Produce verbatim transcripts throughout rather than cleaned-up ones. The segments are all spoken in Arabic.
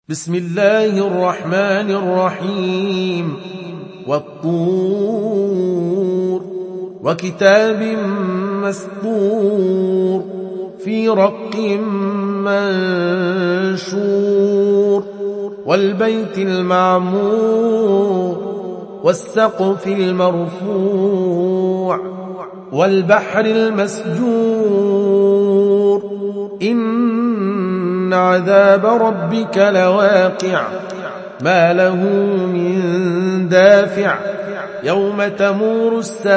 بسم الله الرحمن الرحيم والطور وكتاب مسطور في رق منشور والبيت المعمور والسقف المرفوع والبحر المسجور إن عذاب ربك لواقع ما له من دافع يوم تمور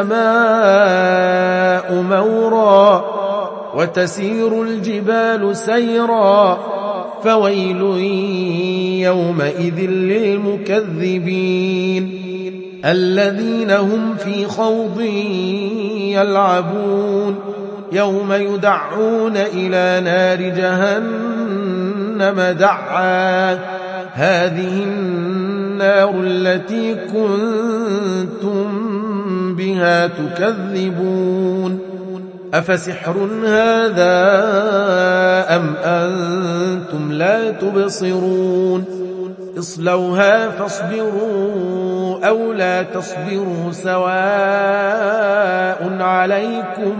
السماء مورا وتسير الجبال سيرا فويل يومئذ للمكذبين الذين هم في خوض يلعبون يوم يدعون إلى نار جهنم دعا هذه النار التي كنتم بها تكذبون أفسحر هذا أم أنتم لا تبصرون اصلوها فاصبروا أو لا تصبروا سواء عليكم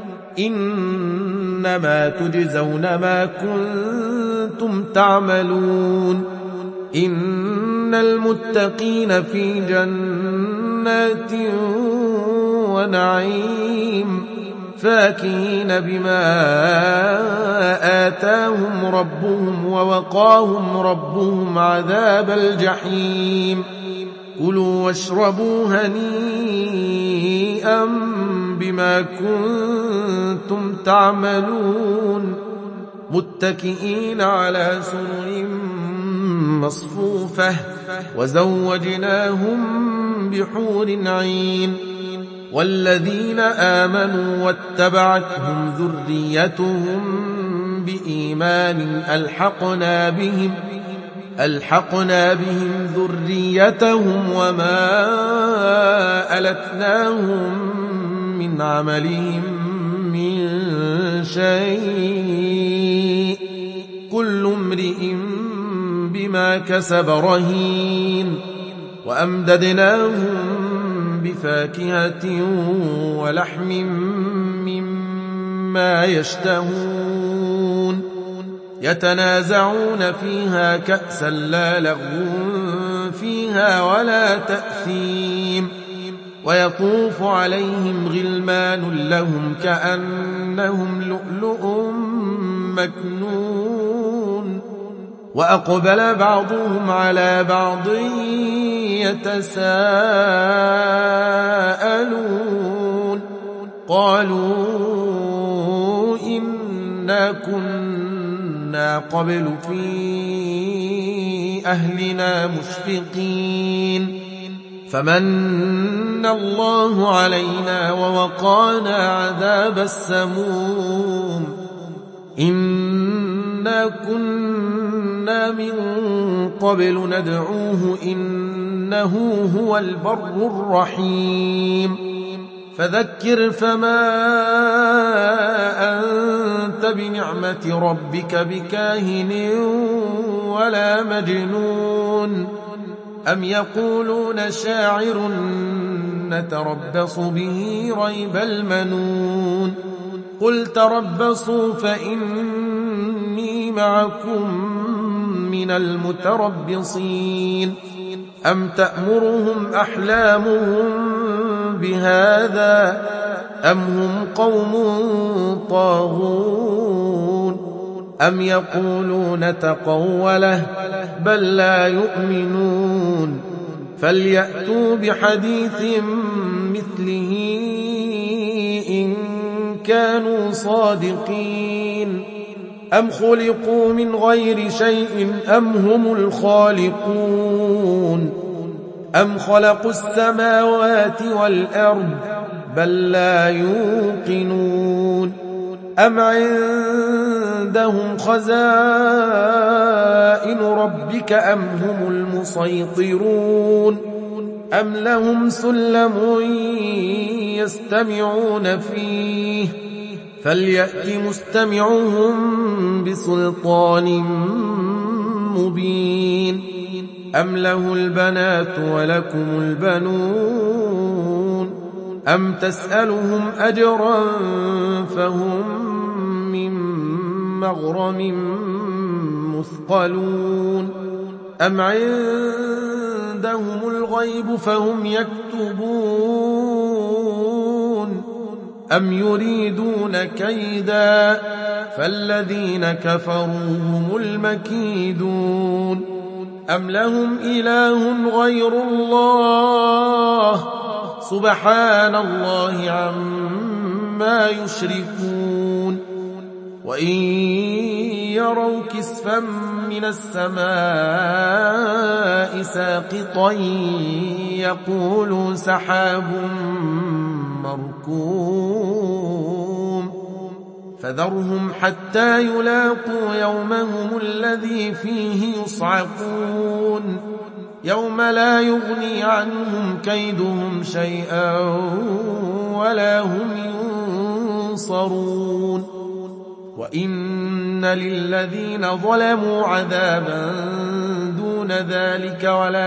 إنما تجزون ما كنتم تعملون إن المتقين في جنات ونعيم فاكهين بما آتاهم ربهم ووقاهم ربهم عذاب الجحيم كلوا واشربوا هنيئا بما كنتم تعملون متكئين على سرر مصفوفة وزوجناهم بحور عين والذين آمنوا واتبعتهم ذريتهم بإيمان ألحقنا بهم ألحقنا بهم ذريتهم وما ألتناهم من عملهم من شيء كل امرئ بما كسب رهين وأمددناهم بفاكهة ولحم مما يشتهون يتنازعون فيها كأسا لا لغو فيها ولا تأثيم ويطوف عليهم غلمان لهم كأنهم لؤلؤ مكنون وأقبل بعضهم على بعض يتساءلون قالوا إنا كنا قبل في أهلنا مشفقين فمن الله علينا ووقانا عذاب السموم إنا كنا من قبل ندعوه إنه هو البر الرحيم فذكر فما أنت بنعمة ربك بكاهن ولا مجنون أم يقولون شاعر نتربص به ريب المنون قل تربصوا فإني معكم من المتربصين أم تأمرهم أحلامهم بهذا أم هم قوم طاغون أم يقولون تقوله بل لا يؤمنون فليأتوا بحديث مثله إن كانوا صادقين أم خلقوا من غير شيء أم هم الخالقون أم خلقوا السماوات والأرض بل لا يوقنون أم عندهم خزائن ربك أم هم المسيطرون أم لهم سلم يستمعون فيه فليأت مستمعهم بسلطان مبين أم له البنات ولكم البنون أم تسألهم أجرا فهم من مغرم مثقلون أم عندهم الغيب فهم يكتبون أم يريدون كيدا فالذين كفروا هم المكيدون أم لهم إله غير الله سبحان الله عما يشركون وإن يروا كسفا من السماء ساقطا يقولوا سحاب مركوم فذرهم حتى يلاقوا يومهم الذي فيه يصعقون يوم لا يغني عنهم كيدهم شيئا ولا هم ينصرون وإن للذين ظلموا عذابا دون ذلك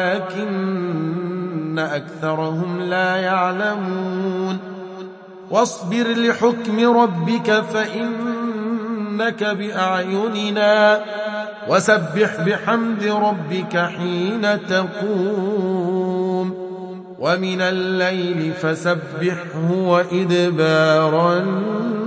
ولكن أكثرهم لا يعلمون واصبر لحكم ربك فإنك بأعيننا وسبح بحمد ربك حين تقوم ومن الليل فسبحه وإدبار النجوم